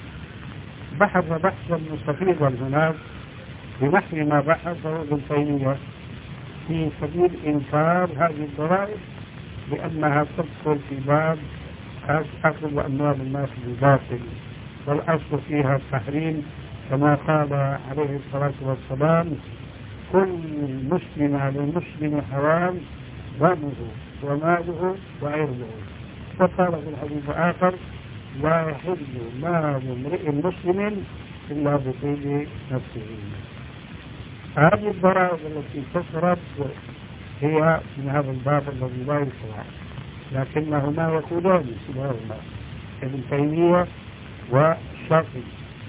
S1: بحث بحثا مستفيضا هناك بنحو ما بحثه ابن تيمية في سبيل إنكار هذه الضرائب لأنها تدخل في باب أخذ أموال الناس بالباطل، والأصل فيها التحريم كما قال عليه الصلاة والسلام كل مسلم على المسلم حرام دمه وماله وعرضه. وقال في الحديث الآخر لا يحل مال امرئ مسلم إلا بطيب نفسه. هذه الضرائب التي تصرف هي من هذا الباب الذي لا يشرع، لكنهما يقولان سواهما ابن تيمية والشافعي.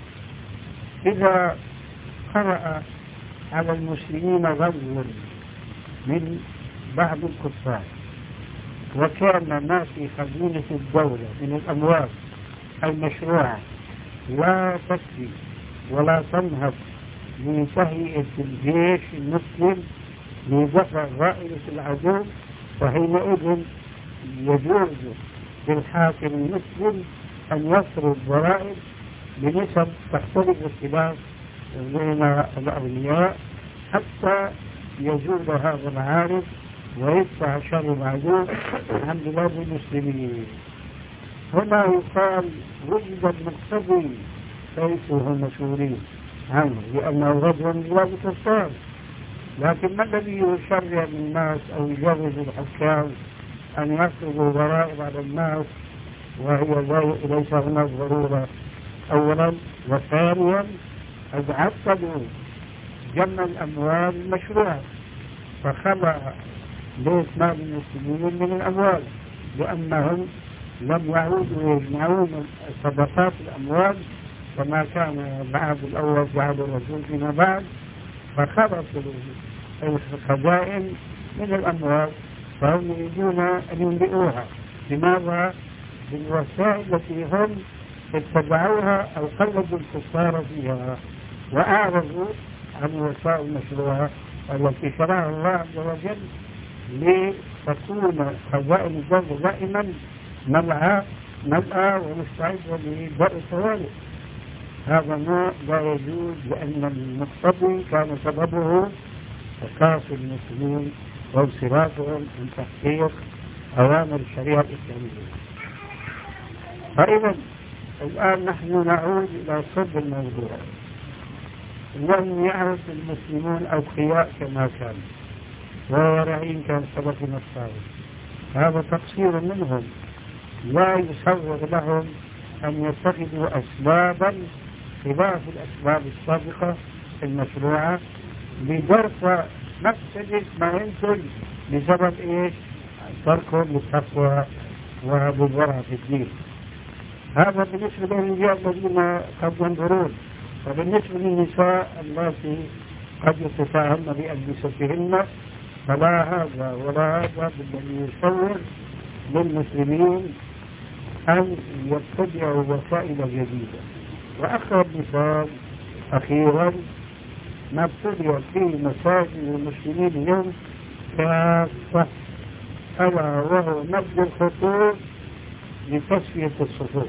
S1: إذا قرأ على المسلمين غزو من بعض الكفار وكان ما في خزينة الدولة من الأموال المشروعة لا تكفي ولا تنهض من تهيئة الجيش المسلم لدفع غائلة العدو، فحينئذ يجوز للحاكم المسلم أن يفرض ضرائب بنسب تختلف اختلاف بين الأغنياء حتى يزول هذا العارض ويدفع شر العدو عن بلاد المسلمين. هنا يقال وجد المقتضي ليسوا مسؤولين عنه لأنه رجل من بلاد الكفار، لكن ما الذي يشرع الناس أو يجوز الحكام أن يفرضوا ضرائب على الناس وهي ليس هناك ضرورة أولا؟ وثانيا قد عقدوا جمع الأموال المشروعة فخلع بيت مال المسلمين من الأموال لأنهم لم يعودوا يجمعون صدقات الأموال كما كان بعد الأول بعد الرسول فيما بعد، فخلصوا الخزائن من الأموال فهم يريدون أن ينبئوها. لماذا؟ بالوسائل التي هم اتبعوها أو قلدوا الكفار فيها وأعرضوا عن الوسائل المشروعة التي شرعها الله عز وجل لتكون خزائن الجو دائما ملأى ملأى ومستعدة لبدء الطوارئ. هذا ما لا يجوز، لأن المقتضي كان سببه تكاسل المسلمين وانصرافهم من تحقيق أوامر الشريعة الإسلامية. فإذا الآن نحن نعود إلى صلب الموضوع. لم يعد المسلمون أوقياء كما كانوا وورعين كان سبقنا السابق. هذا تقصير منهم، لا يسوغ لهم أن يتخذوا أسبابا خلاف الأسباب السابقة المشروعة لدرس مفسدة ما ينتج بسبب إيش؟ تركهم للتقوى وبالورع في الدين. هذا بالنسبة للرجال الذين قد ينظرون. وبالنسبة للنساء التي قد يتفاهمن بألبستهن فلا هذا ولا هذا بالذي يصور للمسلمين أن يتبعوا وسائل جديدة. وأقرب مثال أخيرا ما ابتدأ في مساجد المسلمين اليوم كافة، ألا وهو نبذ الخطوط لتسوية الصفوف.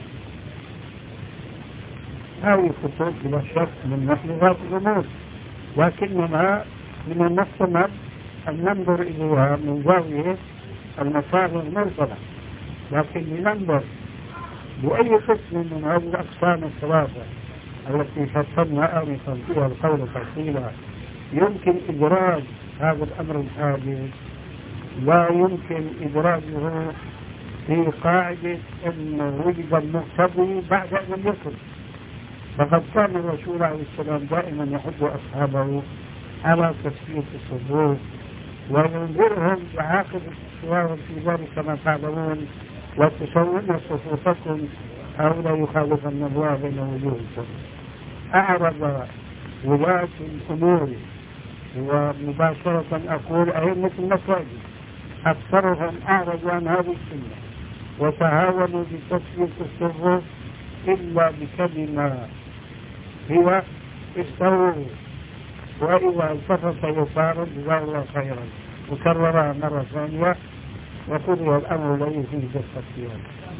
S1: هذه الخطوط بلا شك من محلغات الأمور، لكننا من المحتمل أن ننظر إليها من زاوية المصالح المرسلة، لكن لننظر بأي قسم من هذه الأقسام الثلاثة التي فصلنا آنفا فيها القول تفصيلا يمكن إدراج هذا الأمر الحادث، لا يمكن إدراجه في قاعدة أن وجد المقتضي بعد أن يكن. فقد كان الرسول عليه السلام دائما يحب أصحابه على تسوية الصفوف وينذرهم بعاقبة السواء في ذلك ما تعلمون وتسوون صفوفكم أو لا يخالفن الله بين وجوهكم. أعرض ولاة الأمور ومباشرة أقول أئمة المساجد أكثرهم أعرضوا عن هذه السنة وتهاونوا بتسوية الصفوف إلا بكلمة هي استووا، وإذا التفت يسارا جزاه الله خيرا، وكررها مرة ثانية وقضي الأمر الذي فيه التفصيل.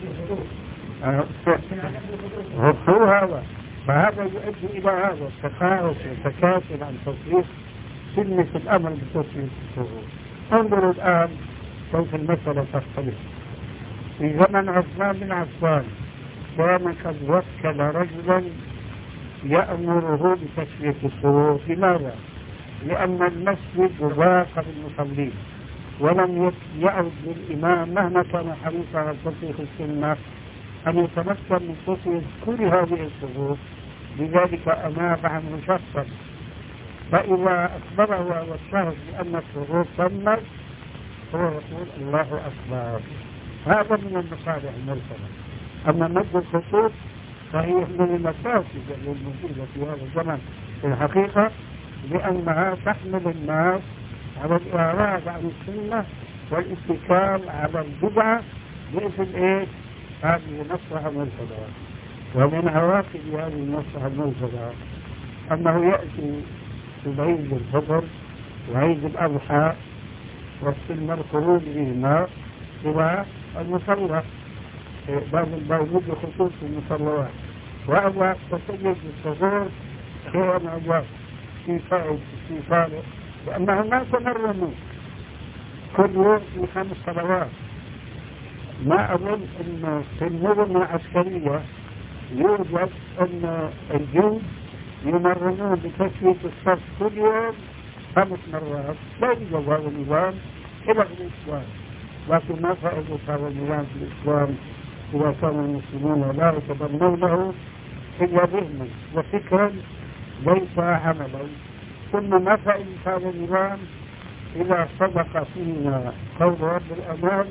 S1: هو هذا، فهذا يؤدي إلى هذا التقاعس والتكاسل عن تطبيق سنة الأمر بتسوية الصفوف. انظروا الآن كيف المسألة تختلف. في زمن عثمان بن عفان كان قد وكل رجلا يأمره بتسوية الصفوف. لماذا؟ لأن المسجد ضاق بالمصلين ولم يعد للإمام مهما كان حريصا على تطبيق السنة أن يتمكن من تسوية كل هذه الصفوف، لذلك أناب عنه شخصا. فإذا أخبره على الشخص بأن الصفوف تمت هو يقول الله أكبر. هذا من المصالح المرسلة. أما مد الخطوط فهي من المفاسد الموجودة في هذا الزمن في الحقيقة، لأنها تحمل الناس على الإعراض عن السنة والاتكال على البدعة بإذن إيه؟ هذه مصلحة مرسلة. ومن عواقب هذه المصلحة المرسلة أنه يأتي في عيد الفطر وعيد الأضحى والسنة الخروج بهما إلى المصلى باب البوجود خصوص المصلوات، وأبواب تسجد الصغور شيئا أبواب في فائد في فارق، لأنهم ما تمرنوا كل يوم في خمس صلوات. ما أظن أن في النظم العسكرية يوجد أن الجند يمرنون بتسوية الصف كل يوم خمس مرات. لا يوجد هذا النظام إلا في الإسلام، لكن ما فائدة هذا النظام في الإسلام إذا كان المسلمون لا يتبنونه إلا ذهنا وفكرا ليس عملا. ثم ما فائدة هذا النظام إذا صدق فينا قول رب الأمان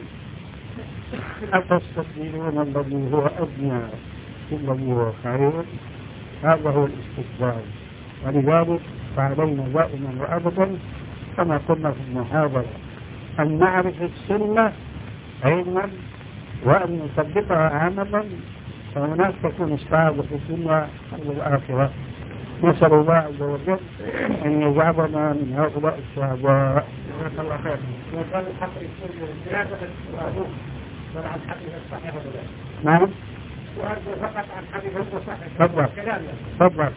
S1: أتستبدلون الذي هو أدنى بالذي هو خير. هذا هو الاستقبال. ولذلك فعلينا دائما وأبدا كما قلنا في المحاضرة أن نعرف السنة علما وأن نطبقها عملا، فهناك تكون السعادة في الدنيا والآخرة. نسأل الله عز وجل أن يجعلنا من هؤلاء الشهداء.
S3: جزاك الله خير. وقال الحق يكون زيادة الصحيح ولا عن حديث الصحيح ولا لا؟
S1: نعم.
S3: سؤال فقط عن حديث الصحيح.
S1: تفضل. تفضل.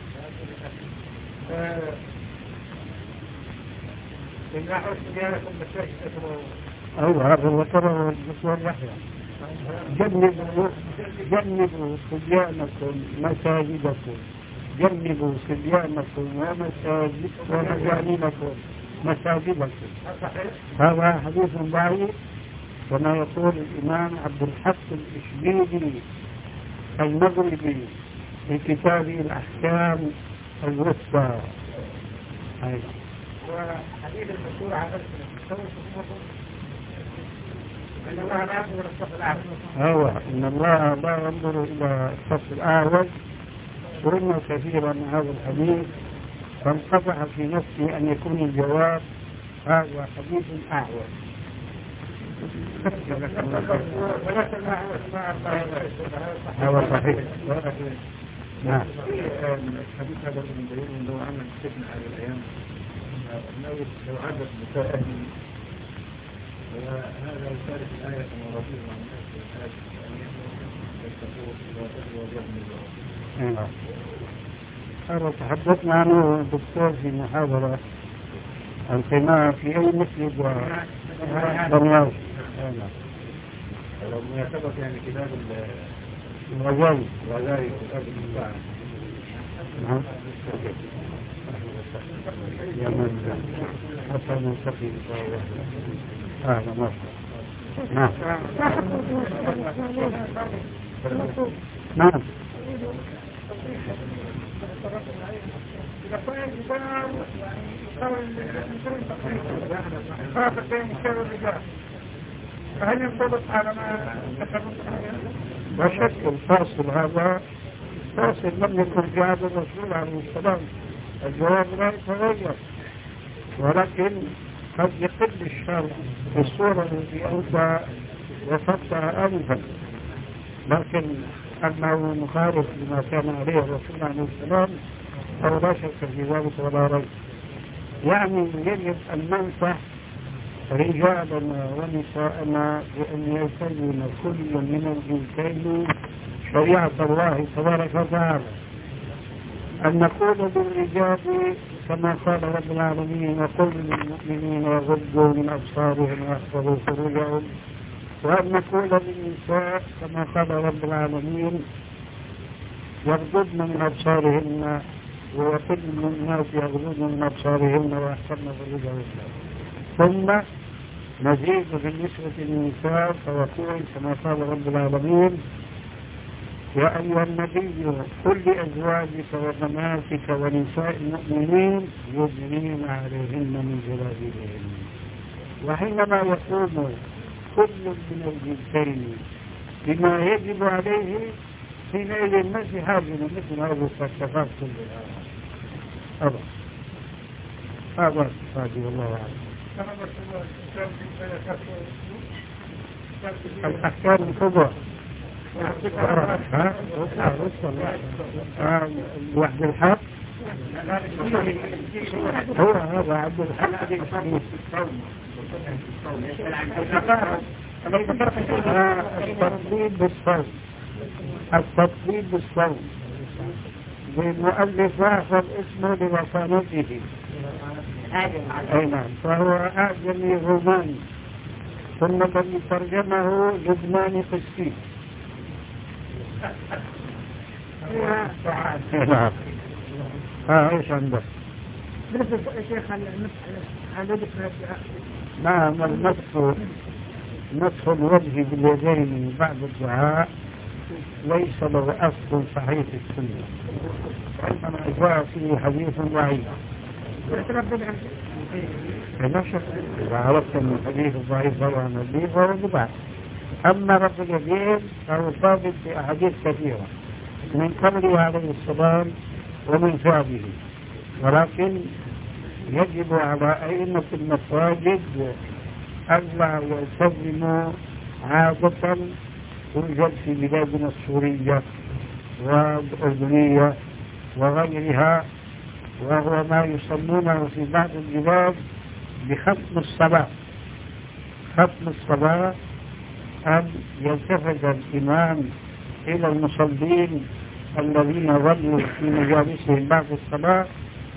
S3: إن أحد زياركم بالشيء
S1: أيوة هذا ذكره الدكتور يحيى. جنبوا جنبوا صبيانكم مساجدكم جنبوا صبيانكم ومساجد ومجانبكم مساجدكم. هذا حديث ضعيف كما يقول الإمام عبد الحق الإشبيلي المغربي في كتابه الأحكام الوسطى.
S3: وحديث المشهور عن إن الله لا ينظر إلى الصف الأعوج.
S1: أيوة إن الله لا ينظر إلى الصف الأعوج. قلنا كثيرا من هذا الحديث فانقطع في نفسي أن يكون الجواب هذا حديث أعوج. هذا صحيح. نعم.
S4: الحديث هذا من دليل لو عمل سجن على الأيام لو عادت بساء أهل وهذا يشارك الآية كما رضينا عن الناس
S1: هذا تحدثنا عنه الدكتور في محاضرة القناة في أي مسجد ودمياط.
S4: لو مناسبة يعني كتاب
S1: الغزالي
S4: الغزالي كتاب المساعة.
S1: نعم. يا من حتى نلتقي إن شاء الله. أهلا مرحبا. نعم. نعم.
S3: فهل ينطبق على ما
S1: لا شك الفاصل هذا فاصل لم يكن في عهد الرسول عليه السلام. الجواب لا يتغير ولكن قد يقل الشر في الصورة التي أنت وصفتها آنفا، لكن أنه مخالف لما كان عليه الرسول عليه السلام أو لا شك في ذلك ولا ريب. يعني يجب أن ننصح رجالنا ونساءنا بأن يلتزم كل من الجنسين شريعة الله تبارك وتعالى. أن نقول للرجال كما قال رب العالمين وقل للمؤمنين يغضوا من أبصارهم ويحفظوا فروجهم، وأن نقول للنساء كما قال رب العالمين يغضضن من أبصارهن ويقل للناس يغضضن من أبصارهن ويحفظن فروجهن. ثم نزيد بالنسبة للنساء فيقول كما قال رب العالمين يا أيها النبي قل لأزواجك وبناتك ونساء المؤمنين يدنين عليهن من جلابيبهن. وحينما يقوم كل من الجنسين بما يجب عليه حينئذ ما في حاجة مثل هذه الصفات كلها. هذا هذا صفاتي والله أعلم. الأحكام الكبرى وحد الحق هو هذا عبد الحق التطبيب بالصوت التطبيب بالصوت بالمؤلف أخذ اسمه لوصانته. أي نعم. فهو أعجمي روماني ثم الذي ترجمه لبناني قسطي. نعم. ها ايش عندك؟
S2: بالنسبة يا شيخ على
S1: نعم المسح مسح الوجه باليدين بعد الدعاء ليس له أصل صحيح في السنة، وإنما جاء فيه حديث ضعيف. لا شك إذا عرفت أن الحديث الضعيف هو النبي فهو بدعة. أما رب اليدين فهو ثابت في أحاديث كثيرة من قوله عليه السلام ومن فعله، ولكن يجب على أئمة المساجد ألا يلتزموا عادة توجد في بلادنا السورية والأردنية وغيرها، وهو ما يسمونه في بعض البلاد بختم الصلاة. ختم الصلاة أن يلتفت الإمام إلى المصلين الذين ظلوا في مجالسهم بعد الصلاة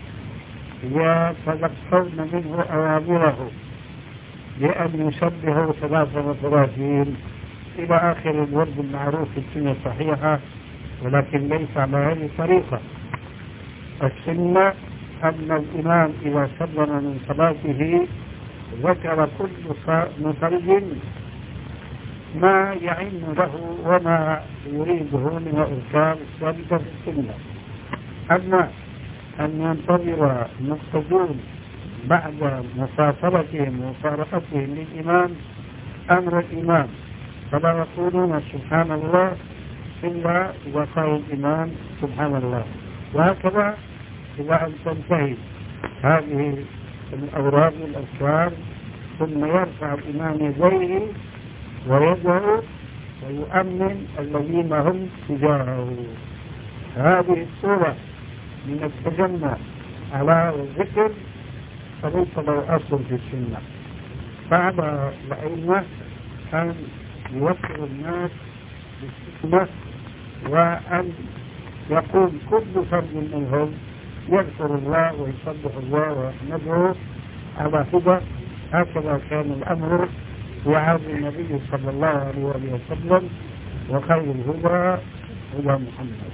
S1: يتلقون منه أوامره بأن يسبحوا ثلاثة وثلاثين إلى آخر الورد المعروف في السنة الصحيحة، ولكن ليس على هذه الطريقة. السنة أن الإمام إذا سلم من صلاته ذكر كل مصل ما يعين له وما يريده من الأذكار الثابتة في السنة. أما أن ينتظر المقتدون بعد مفاصلتهم ومفارقتهم للإمام أمر الإمام، فلا يقولون سبحان الله إلا إذا قال الإمام سبحان الله. وهكذا إذا أن تنتهي هذه الأوراد والأذكار ثم يرفع الإمام يديه ويدعو ويؤمن الذين هم تجاهه. هذه الصورة من التجمع على الذكر فليس له أصل في السنة. فعلى الأئمة أن يوفر الناس بالسنة وأن يقوم كل فرد منهم يذكر الله ويسبح الله ويحمده على هدى. هكذا كان الأمر في عهد النبي صلى الله عليه وسلم، وخير الهدى هدى محمد.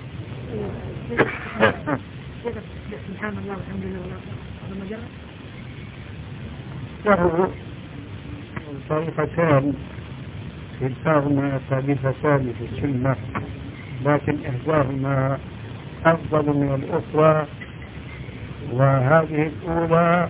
S2: سبحان الله والحمد لله
S1: له طريقتان كلتاهما ثابتتان في السنة، لكن إحداهما أفضل من الأخرى. وهذه الأولى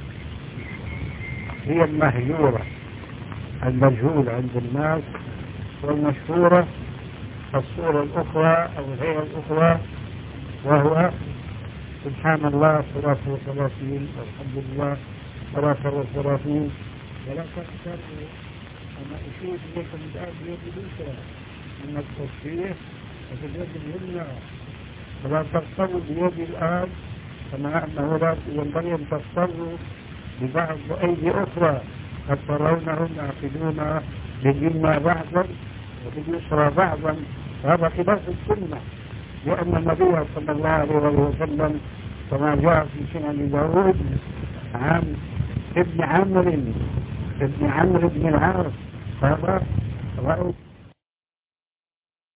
S1: هي المهجورة المجهول عند الناس، والمشهورة الصورة الأخرى أو الهيئة الأخرى، وهو سبحان الله ثلاثة وثلاثين والحمد لله ثلاثة وثلاثين. ولا تقتروا أنا أشير إليكم الآن بيد اليسرى من التصفيح وفي اليد اليمنى، ولا تقتروا بيد الآن كما أنه لا ينبغي أن تقتروا ببعض أيدي أخرى قد ترونهم يعقدون باليمنى بعضا وباليسرى بعضا، وهذا خلاف السنة، لأن النبي صلى الله عليه وسلم كما جاء في سنن داود عن ابن عمرو ابن عمرو بن العاص قال رأيت